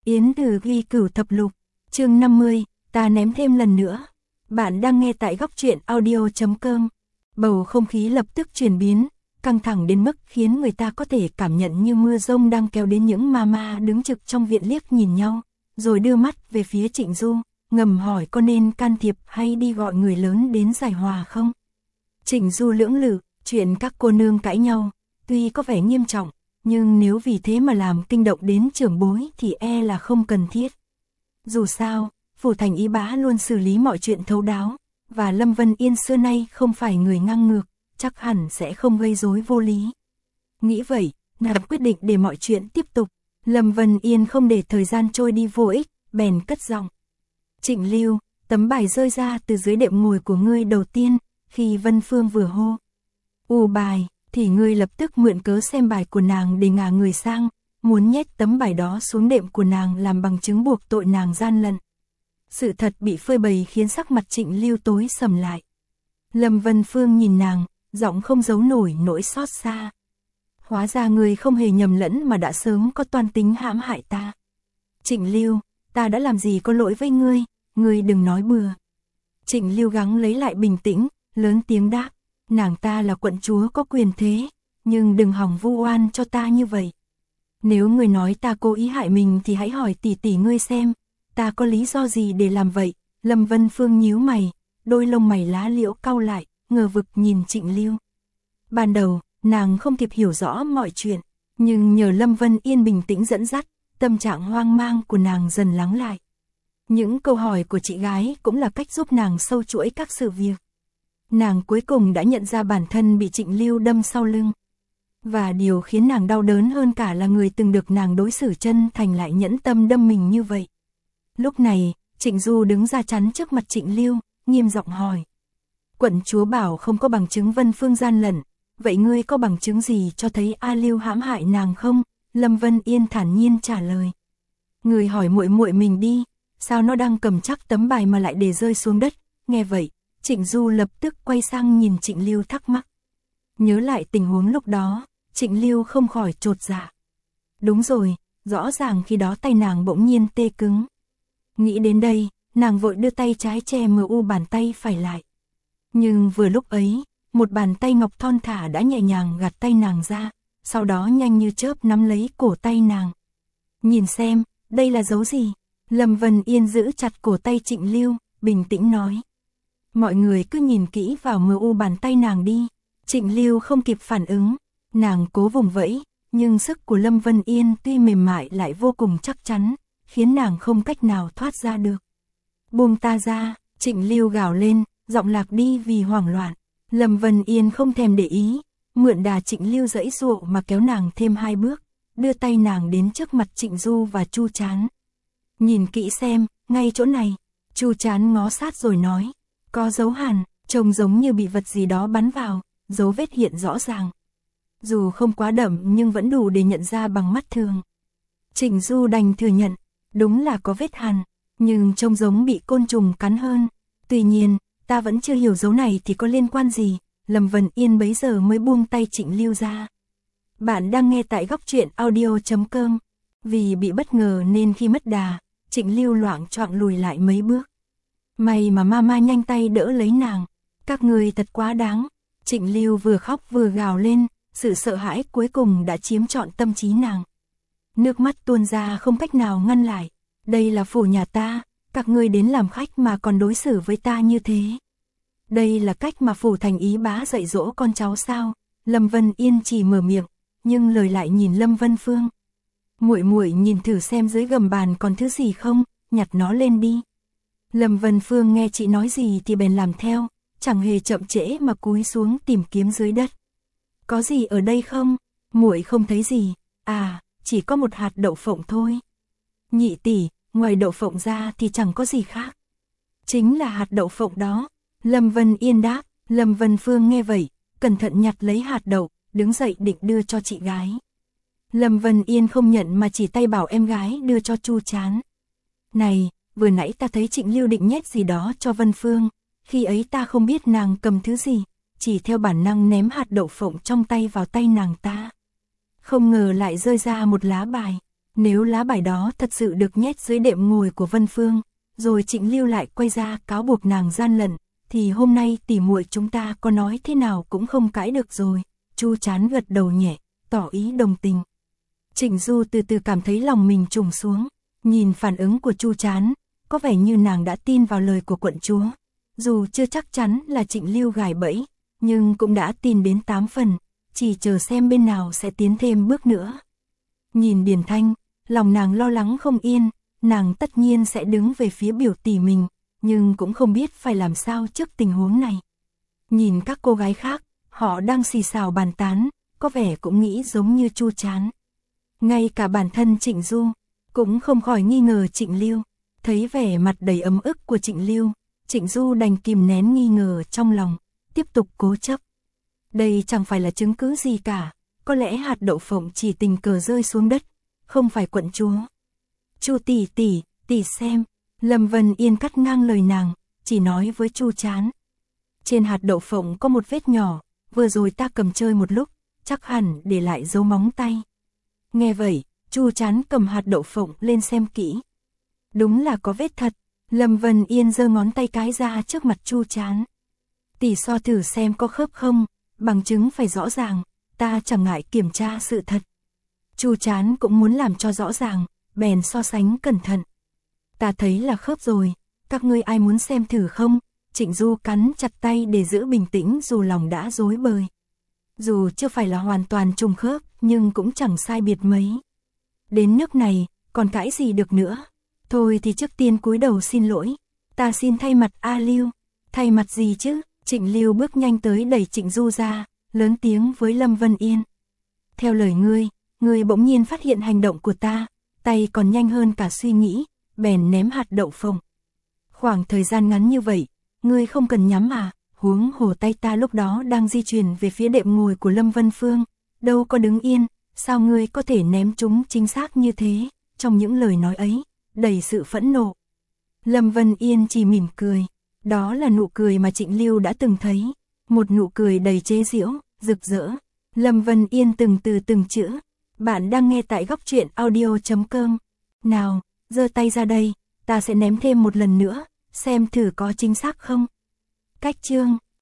Yến Từ ghi cửu thập lục, chương 50, ta ném thêm lần nữa. Bạn đang nghe tại góc truyện audio.com. Bầu không khí lập tức chuyển biến, căng thẳng đến mức khiến người ta có thể cảm nhận như mưa rông đang kéo đến những mama đứng trực trong viện liếc nhìn nhau, rồi đưa mắt về phía Trịnh Du, ngầm hỏi có nên can thiệp hay đi gọi người lớn đến giải hòa không. Trịnh Du lưỡng lự, chuyện các cô nương cãi nhau, tuy có vẻ nghiêm trọng, nhưng nếu vì thế mà làm kinh động đến trưởng bối thì e là không cần thiết. Dù sao, Phủ Thành Ý Bá luôn xử lý mọi chuyện thấu đáo, và Lâm Vân Yên xưa nay không phải người ngang ngược, chắc hẳn sẽ không gây rối vô lý. Nghĩ vậy, nàng quyết định để mọi chuyện tiếp tục. Lâm Vân Yên không để thời gian trôi đi vô ích, bèn cất giọng. Trịnh Lưu, tấm bài rơi ra từ dưới đệm ngồi của ngươi đầu tiên, khi Vân Phương vừa hô bài, thì ngươi lập tức mượn cớ xem bài của nàng để ngả người sang, muốn nhét tấm bài đó xuống đệm của nàng làm bằng chứng buộc tội nàng gian lận. Sự thật bị phơi bày khiến sắc mặt Trịnh Lưu tối sầm lại. Lâm Vân Phương nhìn nàng, giọng không giấu nổi nỗi xót xa. Hóa ra ngươi không hề nhầm lẫn mà đã sớm có toan tính hãm hại ta. Trịnh Lưu, ta đã làm gì có lỗi với ngươi đừng nói bừa. Trịnh Lưu gắng lấy lại bình tĩnh, lớn tiếng đáp, nàng ta là quận chúa có quyền thế, nhưng đừng hòng vu oan cho ta như vậy. Nếu ngươi nói ta cố ý hại mình thì hãy hỏi tỷ tỷ ngươi xem, ta có lý do gì để làm vậy. Lâm Vân Phương nhíu mày, đôi lông mày lá liễu cau lại, ngờ vực nhìn Trịnh Lưu. Ban đầu, nàng không kịp hiểu rõ mọi chuyện, nhưng nhờ Lâm Vân Yên bình tĩnh dẫn dắt, tâm trạng hoang mang của nàng dần lắng lại. Những câu hỏi của chị gái cũng là cách giúp nàng sâu chuỗi các sự việc. Nàng cuối cùng đã nhận ra bản thân bị Trịnh Lưu đâm sau lưng. Và điều khiến nàng đau đớn hơn cả là người từng được nàng đối xử chân thành lại nhẫn tâm đâm mình như vậy. Lúc này, Trịnh Du đứng ra chắn trước mặt Trịnh Lưu, nghiêm giọng hỏi. Quận chúa bảo không có bằng chứng Vân Phương gian lận, vậy ngươi có bằng chứng gì cho thấy A Lưu hãm hại nàng không? Lâm Vân Yên thản nhiên trả lời. Ngươi hỏi muội muội mình đi, sao nó đang cầm chắc tấm bài mà lại để rơi xuống đất? Nghe vậy, Trịnh Du lập tức quay sang nhìn Trịnh Lưu thắc mắc. Nhớ lại tình huống lúc đó, Trịnh Lưu không khỏi chột dạ. Đúng rồi, rõ ràng khi đó tay nàng bỗng nhiên tê cứng. Nghĩ đến đây, nàng vội đưa tay trái che bàn tay phải lại. Nhưng vừa lúc ấy, một bàn tay ngọc thon thả đã nhẹ nhàng gạt tay nàng ra, sau đó nhanh như chớp nắm lấy cổ tay nàng. Nhìn xem, đây là dấu gì? Lâm Vân Yên giữ chặt cổ tay Trịnh Lưu, bình tĩnh nói. Mọi người cứ nhìn kỹ vào bàn tay nàng đi. Trịnh Lưu không kịp phản ứng, nàng cố vùng vẫy, nhưng sức của Lâm Vân Yên tuy mềm mại lại vô cùng chắc chắn, khiến nàng không cách nào thoát ra được. Buông ta ra, Trịnh Lưu gào lên, giọng lạc đi vì hoảng loạn. Lâm Vân Yên không thèm để ý, mượn đà Trịnh Lưu giãy giụa mà kéo nàng thêm 2 bước, đưa tay nàng đến trước mặt Trịnh Du và Chu Chán. Nhìn kỹ xem, ngay chỗ này. Chu Chán ngó sát rồi nói, có dấu hằn, trông giống như bị vật gì đó bắn vào, dấu vết hiện rõ ràng. Dù không quá đậm nhưng vẫn đủ để nhận ra bằng mắt thường. Trịnh Du đành thừa nhận, đúng là có vết hằn, nhưng trông giống bị côn trùng cắn hơn. Tuy nhiên, ta vẫn chưa hiểu dấu này thì có liên quan gì. Lâm Vân Yên bấy giờ mới buông tay Trịnh Lưu ra. Bạn đang nghe tại góc truyện audio.com. Vì bị bất ngờ nên khi mất đà, Trịnh Lưu loạng choạng lùi lại mấy bước. May mà mama nhanh tay đỡ lấy nàng. Các người thật quá đáng. Trịnh Lưu vừa khóc vừa gào lên, sự sợ hãi cuối cùng đã chiếm trọn tâm trí nàng. Nước mắt tuôn ra không cách nào ngăn lại. Đây là phủ nhà ta, các ngươi đến làm khách mà còn đối xử với ta như thế. Đây là cách mà Phủ Thành Ý Bá dạy dỗ con cháu sao? Lâm Vân Yên chỉ mở miệng, nhưng lời lại nhìn Lâm Vân Phương. Muội muội nhìn thử xem dưới gầm bàn còn thứ gì không, nhặt nó lên đi. Lâm Vân Phương nghe chị nói gì thì bèn làm theo, chẳng hề chậm trễ mà cúi xuống tìm kiếm dưới đất. Có gì ở đây không? Muội không thấy gì. À, chỉ có một hạt đậu phộng thôi. Nhị tỷ, ngoài đậu phộng ra thì chẳng có gì khác. Chính là hạt đậu phộng đó. Lâm Vân Yên đáp. Lâm Vân Phương nghe vậy, cẩn thận nhặt lấy hạt đậu, đứng dậy định đưa cho chị gái. Lâm Vân Yên không nhận mà chỉ tay bảo em gái đưa cho Chu Chán. Này, vừa nãy ta thấy Trịnh Lưu định nhét gì đó cho Vân Phương, khi ấy ta không biết nàng cầm thứ gì, chỉ theo bản năng ném hạt đậu phộng trong tay vào tay nàng ta. Không ngờ lại rơi ra một lá bài. Nếu lá bài đó thật sự được nhét dưới đệm ngồi của Vân Phương, rồi Trịnh Lưu lại quay ra cáo buộc nàng gian lận, thì hôm nay tỉ muội chúng ta có nói thế nào cũng không cãi được rồi. Chu Chán gật đầu nhẹ, tỏ ý đồng tình. Trịnh Du từ từ cảm thấy lòng mình trùng xuống, nhìn phản ứng của Chu Chán, có vẻ như nàng đã tin vào lời của quận chúa. Dù chưa chắc chắn là Trịnh Lưu gài bẫy, nhưng cũng đã tin đến 8 phần, chỉ chờ xem bên nào sẽ tiến thêm bước nữa. Nhìn Điền Thanh, lòng nàng lo lắng không yên, nàng tất nhiên sẽ đứng về phía biểu tỷ mình, nhưng cũng không biết phải làm sao trước tình huống này. Nhìn các cô gái khác, họ đang xì xào bàn tán, có vẻ cũng nghĩ giống như Chu Chán. Ngay cả bản thân Trịnh Du cũng không khỏi nghi ngờ Trịnh Lưu. Thấy vẻ mặt đầy ấm ức của Trịnh Lưu, Trịnh Du đành kìm nén nghi ngờ trong lòng, tiếp tục cố chấp. Đây chẳng phải là chứng cứ gì cả, có lẽ hạt đậu phộng chỉ tình cờ rơi xuống đất, không phải quận chúa. Chu tỷ xem. Lâm Vân Yên cắt ngang lời nàng, chỉ nói với Chu Chán. Trên hạt đậu phộng có một vết nhỏ, vừa rồi ta cầm chơi một lúc, chắc hẳn để lại dấu móng tay. Nghe vậy, Chu Chán cầm hạt đậu phộng lên xem kỹ. Đúng là có vết thật. Lâm Vân Yên giơ ngón tay cái ra trước mặt Chu Chán. Tỷ so thử xem có khớp không, bằng chứng phải rõ ràng, ta chẳng ngại kiểm tra sự thật. Chu Chán cũng muốn làm cho rõ ràng, bèn so sánh cẩn thận. Ta thấy là khớp rồi, các ngươi ai muốn xem thử không? Trịnh Du cắn chặt tay để giữ bình tĩnh dù lòng đã rối bời. Dù chưa phải là hoàn toàn trùng khớp, nhưng cũng chẳng sai biệt mấy. Đến nước này, còn cãi gì được nữa? Thôi thì trước tiên cúi đầu xin lỗi. Ta xin thay mặt A Lưu. Thay mặt gì chứ? Trịnh Lưu bước nhanh tới đẩy Trịnh Du ra, lớn tiếng với Lâm Vân Yên. Theo lời ngươi bỗng nhiên phát hiện hành động của ta, tay còn nhanh hơn cả suy nghĩ, bèn ném hạt đậu phộng. Khoảng thời gian ngắn như vậy, ngươi không cần nhắm à? Huống hồ tay ta lúc đó đang di chuyển về phía đệm ngồi của Lâm Vân Phương, đâu có đứng yên, sao ngươi có thể ném chúng chính xác như thế? Trong những lời nói ấy, đầy sự phẫn nộ. Lâm Vân Yên chỉ mỉm cười, đó là nụ cười mà Trịnh Lưu đã từng thấy, một nụ cười đầy chế giễu, rực rỡ. Lâm Vân Yên từng từ từng chữ. Bạn đang nghe tại góc truyện audio.com. Nào, giơ tay ra đây, ta sẽ ném thêm một lần nữa, xem thử có chính xác không. Cách chương